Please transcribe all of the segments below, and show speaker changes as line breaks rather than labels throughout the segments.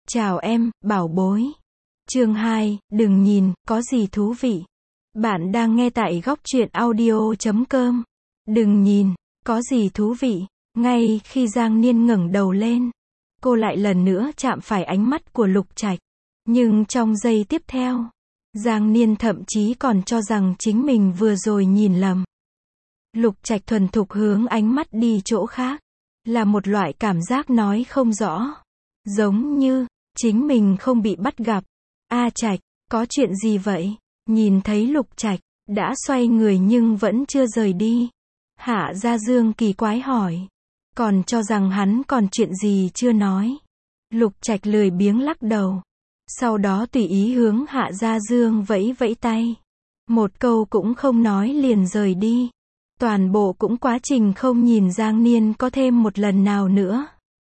Chào em, bảo bối. Chương 2, đừng nhìn, có gì thú vị. Bạn đang nghe tại góc truyện audio.com. Đừng nhìn, có gì thú vị. Ngay khi Giang Niên ngẩng đầu lên, cô lại lần nữa chạm phải ánh mắt của Lục Trạch. Nhưng trong giây tiếp theo, Giang Niên thậm chí còn cho rằng chính mình vừa rồi nhìn lầm. Lục Trạch thuần thục hướng ánh mắt đi chỗ khác, là một loại cảm giác nói không rõ. Giống như, chính mình không bị bắt gặp. A Trạch, có chuyện gì vậy? Nhìn thấy Lục Trạch, đã xoay người nhưng vẫn chưa rời đi. Hạ Gia Dương kỳ quái hỏi. Còn cho rằng hắn còn chuyện gì chưa nói. Lục Trạch lười biếng lắc đầu. Sau đó tùy ý hướng Hạ Gia Dương vẫy vẫy tay. Một câu cũng không nói liền rời đi. Toàn bộ cũng quá trình không nhìn Giang Niên có thêm một lần nào nữa.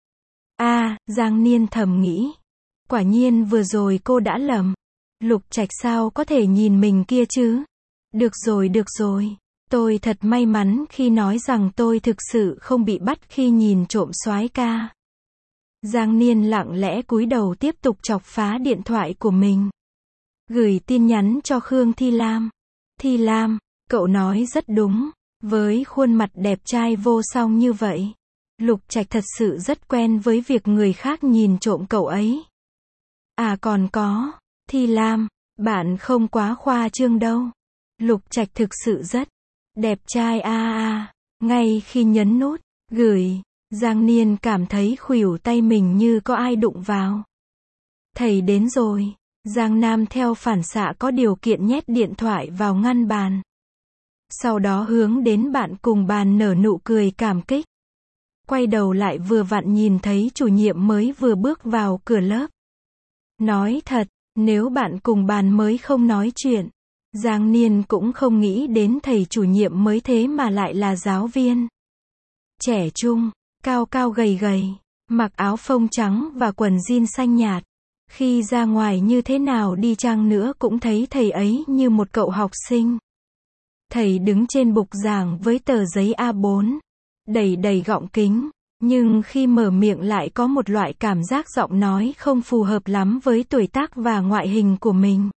Giang Niên thầm nghĩ. Quả nhiên vừa rồi cô đã lầm. Lục Trạch sao có thể nhìn mình kia chứ? Được rồi. Tôi thật may mắn khi nói rằng tôi thực sự không bị bắt khi nhìn trộm soái ca. Giang Niên lặng lẽ cúi đầu tiếp tục chọc phá điện thoại của mình. Gửi tin nhắn cho Khương Thi Lam. Thi Lam, cậu nói rất đúng. Với khuôn mặt đẹp trai vô song như vậy, Lục Trạch thật sự rất quen với việc người khác nhìn trộm cậu ấy. Còn có, Thi Lam, bạn không quá khoa trương đâu. Lục Trạch thực sự rất đẹp trai Ngay khi nhấn nút gửi, Giang Niên cảm thấy khuỷu tay mình như có ai đụng vào. Thầy đến rồi. Giang Nam theo phản xạ có điều kiện nhét điện thoại vào ngăn bàn. Sau đó hướng đến bạn cùng bàn nở nụ cười cảm kích. Quay đầu lại vừa vặn nhìn thấy chủ nhiệm mới vừa bước vào cửa lớp. Nói thật, nếu bạn cùng bàn mới không nói chuyện, Giang Niên cũng không nghĩ đến thầy chủ nhiệm mới thế mà lại là giáo viên. Trẻ trung, cao cao gầy gầy, mặc áo phông trắng và quần jean xanh nhạt. Khi ra ngoài như thế nào đi chăng nữa cũng thấy thầy ấy như một cậu học sinh. Thầy đứng trên bục giảng với tờ giấy A4, đầy gọng kính, nhưng khi mở miệng lại có một loại cảm giác giọng nói không phù hợp lắm với tuổi tác và ngoại hình của mình.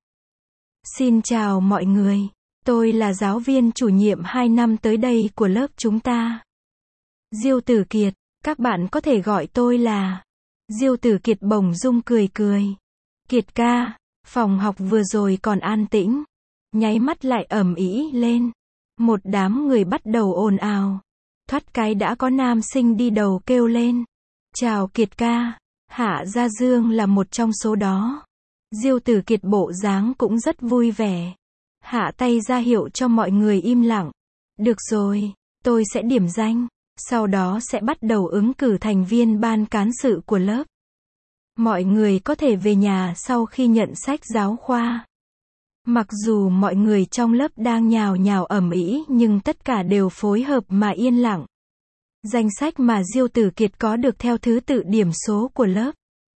Xin chào mọi người, tôi là giáo viên chủ nhiệm 2 năm tới đây của lớp chúng ta. Diêu Tử Kiệt, các bạn có thể gọi tôi là... Diêu Tử Kiệt bỗng dưng cười. Kiệt ca, phòng học vừa rồi còn an tĩnh, nháy mắt lại ầm ĩ lên. Một đám người bắt đầu ồn ào. Thoát cái đã có nam sinh đi đầu kêu lên. Chào Kiệt ca. Hạ Gia Dương là một trong số đó. Diêu Tử Kiệt bộ dáng cũng rất vui vẻ. Hạ tay ra hiệu cho mọi người im lặng. Được rồi, tôi sẽ điểm danh. Sau đó sẽ bắt đầu ứng cử thành viên ban cán sự của lớp. Mọi người có thể về nhà sau khi nhận sách giáo khoa. Mặc dù mọi người trong lớp đang nhào nhào ầm ĩ nhưng tất cả đều phối hợp mà yên lặng. Danh sách mà Diêu Tử Kiệt có được theo thứ tự điểm số của lớp.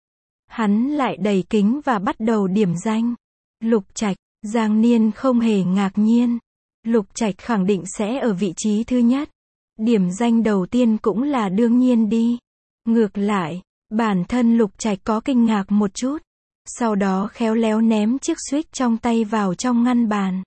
Hắn lại đầy kính và bắt đầu điểm danh. Lục Trạch, Giang Niên không hề ngạc nhiên. Lục Trạch khẳng định sẽ ở vị trí thứ nhất. Điểm danh đầu tiên cũng là đương nhiên đi. Ngược lại, bản thân Lục Trạch có kinh ngạc một chút. Sau đó khéo léo ném chiếc switch trong tay vào trong ngăn bàn.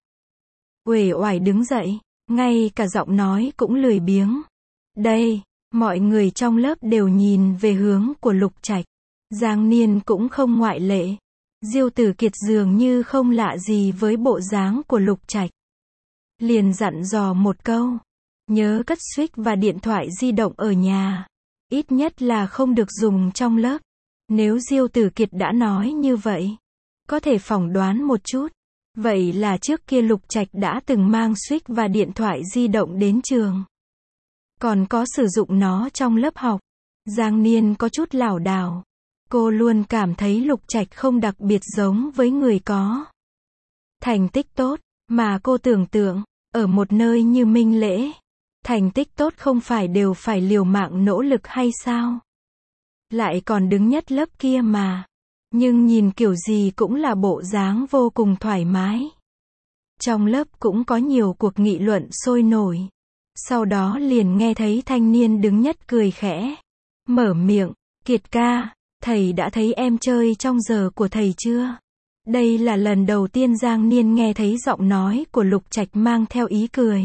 Uể oải đứng dậy, ngay cả giọng nói cũng lười biếng. Đây, mọi người trong lớp đều nhìn về hướng của Lục Trạch. Giang Niên cũng không ngoại lệ. Diêu Tử Kiệt dường như không lạ gì với bộ dáng của Lục Trạch. Liền dặn dò một câu. Nhớ cất switch và điện thoại di động ở nhà. Ít nhất là không được dùng trong lớp. Nếu Diêu Tử Kiệt đã nói như vậy, có thể phỏng đoán một chút. Vậy là trước kia Lục Trạch đã từng mang switch và điện thoại di động đến trường. Còn có sử dụng nó trong lớp học. Giang Niên có chút lảo đảo. Cô luôn cảm thấy Lục Trạch không đặc biệt giống với người có thành tích tốt, mà cô tưởng tượng, ở một nơi như Minh Lễ, thành tích tốt không phải đều phải liều mạng nỗ lực hay sao? Lại còn đứng nhất lớp kia mà. Nhưng nhìn kiểu gì cũng là bộ dáng vô cùng thoải mái. Trong lớp cũng có nhiều cuộc nghị luận sôi nổi. Sau đó liền nghe thấy thanh niên đứng nhất cười khẽ. Mở miệng, Kiệt ca, Thầy đã thấy em chơi trong giờ của thầy chưa? Đây là lần đầu tiên Giang Niên nghe thấy giọng nói của Lục Trạch mang theo ý cười.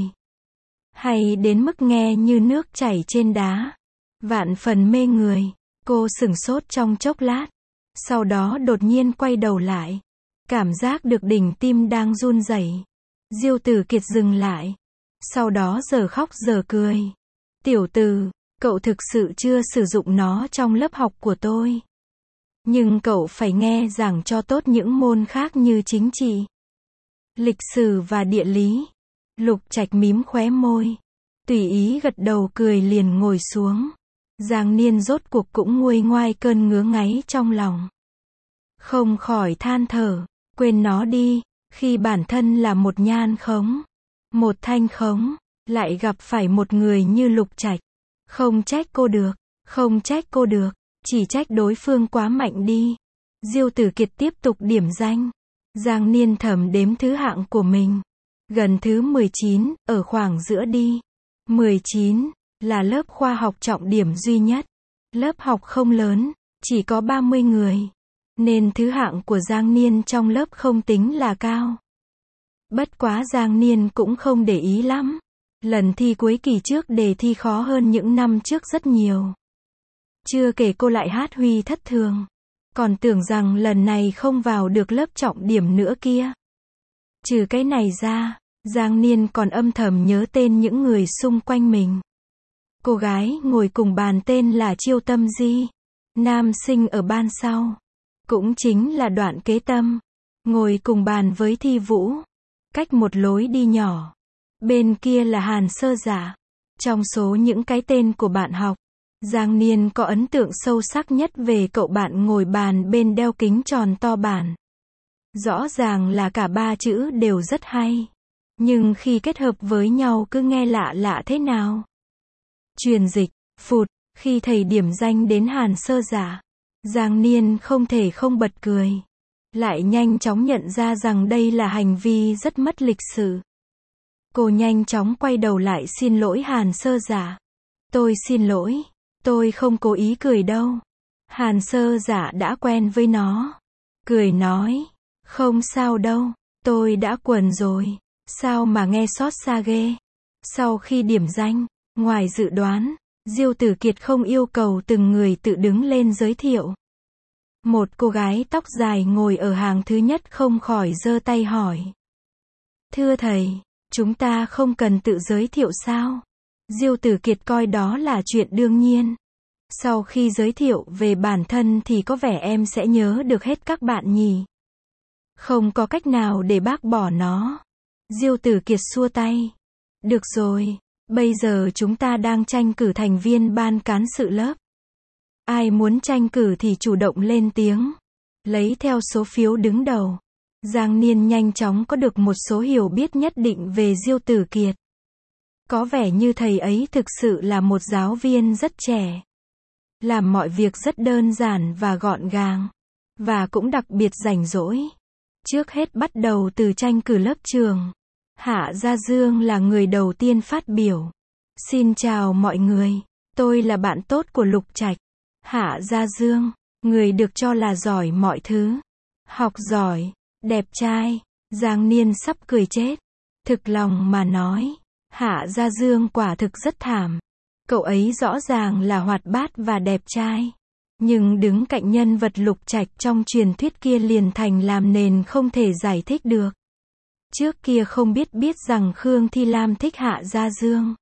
Hay đến mức nghe như nước chảy trên đá. Vạn phần mê người. Cô sửng sốt trong chốc lát. Sau đó đột nhiên quay đầu lại. Cảm giác được đỉnh tim đang run rẩy. Diêu Tử Kiệt dừng lại. Sau đó giờ khóc giờ cười. Tiểu Từ, cậu thực sự chưa sử dụng nó trong lớp học của tôi. Nhưng cậu phải nghe giảng cho tốt những môn khác như chính trị, lịch sử và địa lý. Lục Trạch mím khóe môi. Tùy ý gật đầu cười liền ngồi xuống. Giang Niên rốt cuộc cũng nguôi ngoai cơn ngứa ngáy trong lòng. Không khỏi than thở. Quên nó đi, khi bản thân là một nhan khống, một thanh khống, lại gặp phải một người như Lục Trạch. Không trách cô được, không trách cô được, chỉ trách đối phương quá mạnh đi. Diêu Tử Kiệt tiếp tục điểm danh. Giang Niên thầm đếm thứ hạng của mình. Gần thứ 19, ở khoảng giữa đi. 19, là lớp khoa học trọng điểm duy nhất. Lớp học không lớn, chỉ có 30 người. Nên thứ hạng của Giang Niên trong lớp không tính là cao. Bất quá Giang Niên cũng không để ý lắm. Lần thi cuối kỳ trước đề thi khó hơn những năm trước rất nhiều. Chưa kể cô lại hát huy thất thường. Còn tưởng rằng lần này không vào được lớp trọng điểm nữa kia. Trừ cái này ra, Giang Niên còn âm thầm nhớ tên những người xung quanh mình. Cô gái ngồi cùng bàn tên là Chiêu Tâm Di. Nam sinh ở ban sau. Cũng chính là Đoạn Kế Tâm. Ngồi cùng bàn với Thi Vũ. Cách một lối đi nhỏ. Bên kia là Hàn Sơ Dạ. Trong số những cái tên của bạn học, Giang Niên có ấn tượng sâu sắc nhất về cậu bạn ngồi bàn bên đeo kính tròn to bản. Rõ ràng là cả ba chữ đều rất hay. Nhưng khi kết hợp với nhau cứ nghe lạ lạ thế nào. Truyền dịch, phụt, khi thầy điểm danh đến Hàn Sơ Dạ, Giang Niên không thể không bật cười. Lại nhanh chóng nhận ra rằng đây là hành vi rất mất lịch sự. Cô nhanh chóng quay đầu lại xin lỗi Hàn Sơ Dạ. Tôi xin lỗi, tôi không cố ý cười đâu. Hàn Sơ Dạ đã quen với nó. Cười nói, không sao đâu, tôi đã quần rồi. Sao mà nghe xót xa ghê. Sau khi điểm danh, ngoài dự đoán, Diêu Tử Kiệt không yêu cầu từng người tự đứng lên giới thiệu. Một cô gái tóc dài ngồi ở hàng thứ nhất không khỏi giơ tay hỏi. Thưa thầy, chúng ta không cần tự giới thiệu sao? Diêu Tử Kiệt coi đó là chuyện đương nhiên. Sau khi giới thiệu về bản thân thì có vẻ em sẽ nhớ được hết các bạn nhỉ? Không có cách nào để bác bỏ nó. Diêu Tử Kiệt xua tay. Được rồi, bây giờ chúng ta đang tranh cử thành viên ban cán sự lớp. Ai muốn tranh cử thì chủ động lên tiếng. Lấy theo số phiếu đứng đầu. Giang Niên nhanh chóng có được một số hiểu biết nhất định về Diêu Tử Kiệt. Có vẻ như thầy ấy thực sự là một giáo viên rất trẻ. Làm mọi việc rất đơn giản và gọn gàng. Và cũng đặc biệt rảnh rỗi. Trước hết bắt đầu từ tranh cử lớp trường. Hạ Gia Dương là người đầu tiên phát biểu. Xin chào mọi người, tôi là bạn tốt của Lục Trạch. Hạ Gia Dương, người được cho là giỏi mọi thứ. Học giỏi, đẹp trai. Giang Niên sắp cười chết. Thực lòng mà nói, Hạ Gia Dương quả thực rất thảm. Cậu ấy rõ ràng là hoạt bát và đẹp trai. Nhưng đứng cạnh nhân vật Lục Trạch trong truyền thuyết kia liền thành làm nền không thể giải thích được. Trước kia không biết rằng Khương Thi Lam thích Hạ Gia Dương.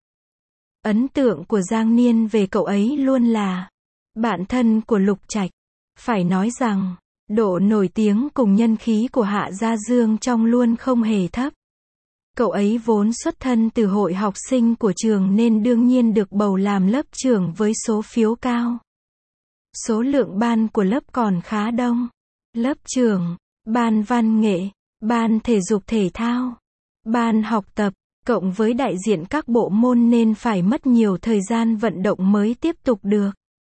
Ấn tượng của Giang Niên về cậu ấy luôn là bạn thân của Lục Trạch. Phải nói rằng, độ nổi tiếng cùng nhân khí của Hạ Gia Dương trong luôn không hề thấp. Cậu ấy vốn xuất thân từ hội học sinh của trường nên đương nhiên được bầu làm lớp trưởng với số phiếu cao. Số lượng ban của lớp còn khá đông. Lớp trưởng, ban văn nghệ, ban thể dục thể thao, ban học tập, cộng với đại diện các bộ môn nên phải mất nhiều thời gian vận động mới tiếp tục được.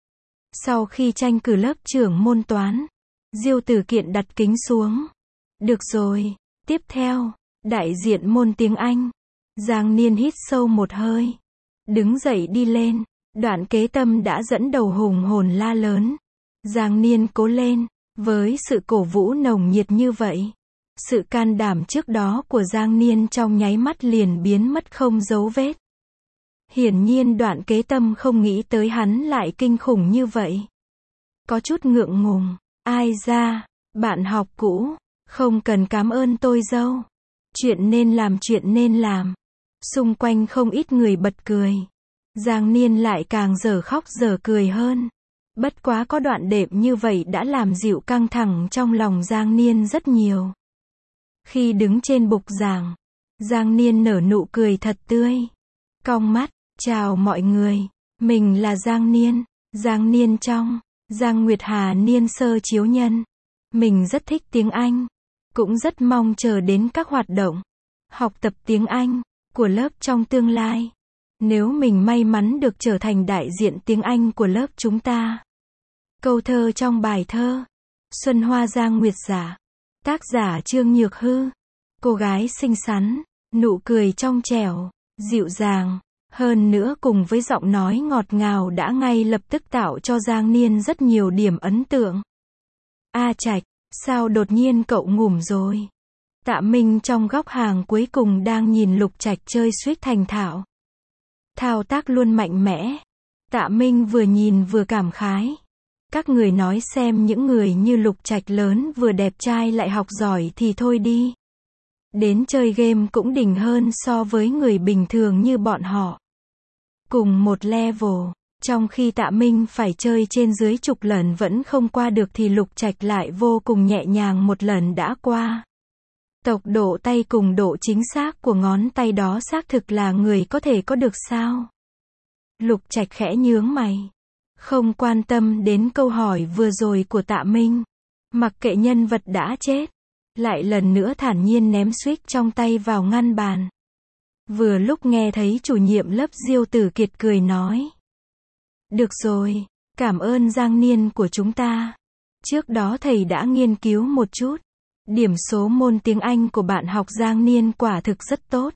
Sau khi tranh cử lớp trưởng môn toán, Diêu Tử Kiện đặt kính xuống. Được rồi, tiếp theo, đại diện môn tiếng Anh. Giang Niên hít sâu một hơi. Đứng dậy đi lên, Đoạn Kế Tâm đã dẫn đầu hùng hồn la lớn. Giang Niên cố lên. Với sự cổ vũ nồng nhiệt như vậy, sự can đảm trước đó của Giang Niên trong nháy mắt liền biến mất không dấu vết. Hiển nhiên Đoạn Kế Tâm không nghĩ tới hắn lại kinh khủng như vậy. Có chút ngượng ngùng. Ai ra, bạn học cũ, không cần cảm ơn tôi dâu. Chuyện nên làm. Xung quanh không ít người bật cười. Giang Niên lại càng dở khóc dở cười hơn. Bất quá có đoạn đệm như vậy đã làm dịu căng thẳng trong lòng Giang Niên rất nhiều. Khi đứng trên bục giảng, Giang Niên nở nụ cười thật tươi. Cong mắt, chào mọi người, mình là Giang Niên, Giang Niên trong, Giang Nguyệt Hà niên sơ chiếu nhân. Mình rất thích tiếng Anh, cũng rất mong chờ đến các hoạt động, học tập tiếng Anh, của lớp trong tương lai. Nếu mình may mắn được trở thành đại diện tiếng Anh của lớp chúng ta. Câu thơ trong bài thơ Xuân Hoa Giang Nguyệt Giả. Tác giả Trương Nhược Hư. Cô gái xinh xắn, nụ cười trong trẻo, dịu dàng, hơn nữa cùng với giọng nói ngọt ngào đã ngay lập tức tạo cho Giang Niên rất nhiều điểm ấn tượng. A Trạch, sao đột nhiên cậu ngủm rồi? Tạ Minh trong góc hàng cuối cùng đang nhìn Lục Trạch chơi suýt thành thạo. Thao tác luôn mạnh mẽ. Tạ Minh vừa nhìn vừa cảm khái. Các người nói xem những người như Lục Trạch lớn vừa đẹp trai lại học giỏi thì thôi đi. Đến chơi game cũng đỉnh hơn so với người bình thường như bọn họ. Cùng một level, trong khi Tạ Minh phải chơi trên dưới chục lần vẫn không qua được thì Lục Trạch lại vô cùng nhẹ nhàng một lần đã qua. Tốc độ tay cùng độ chính xác của ngón tay đó xác thực là người có thể có được sao? Lục Trạch khẽ nhướng mày. Không quan tâm đến câu hỏi vừa rồi của Tạ Minh. Mặc kệ nhân vật đã chết. Lại lần nữa thản nhiên ném suýt trong tay vào ngăn bàn. Vừa lúc nghe thấy chủ nhiệm lớp Diêu Tử Kiệt cười nói. Được rồi, cảm ơn Giang Niên của chúng ta. Trước đó thầy đã nghiên cứu một chút. Điểm số môn tiếng Anh của bạn học Giang Niên quả thực rất tốt.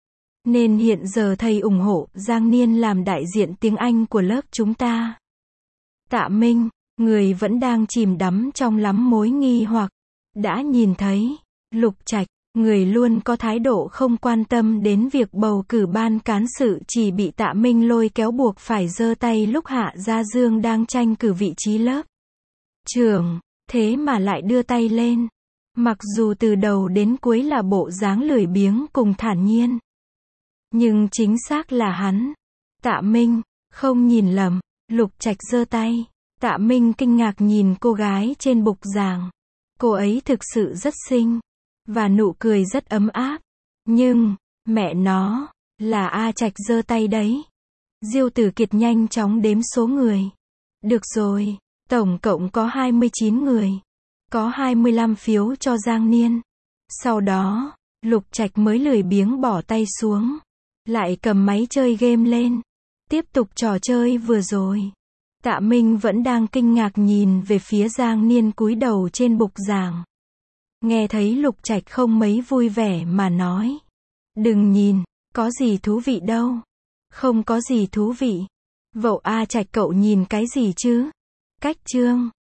Nên hiện giờ thầy ủng hộ Giang Niên làm đại diện tiếng Anh của lớp chúng ta. Tạ Minh, người vẫn đang chìm đắm trong lắm mối nghi hoặc. Đã nhìn thấy, Lục Trạch, người luôn có thái độ không quan tâm đến việc bầu cử ban cán sự chỉ bị Tạ Minh lôi kéo buộc phải giơ tay lúc Hạ Gia Dương đang tranh cử vị trí lớp trưởng, thế mà lại đưa tay lên. Mặc dù từ đầu đến cuối là bộ dáng lười biếng cùng thản nhiên. Nhưng chính xác là hắn. Tạ Minh, không nhìn lầm, Lục Trạch giơ tay. Tạ Minh kinh ngạc nhìn cô gái trên bục giảng. Cô ấy thực sự rất xinh. Và nụ cười rất ấm áp. Nhưng, mẹ nó, là A Trạch giơ tay đấy. Diêu Tử Kiệt nhanh chóng đếm số người. Được rồi, tổng cộng có 29 người. Có 25 phiếu cho Giang Niên. Sau đó, Lục Trạch mới lười biếng bỏ tay xuống. Lại cầm máy chơi game lên. Tiếp tục trò chơi vừa rồi. Tạ Minh vẫn đang kinh ngạc nhìn về phía Giang Niên cúi đầu trên bục giảng. Nghe thấy Lục Trạch không mấy vui vẻ mà nói. Đừng nhìn, có gì thú vị đâu. Không có gì thú vị. Vậu A Trạch cậu nhìn cái gì chứ? Cách chương.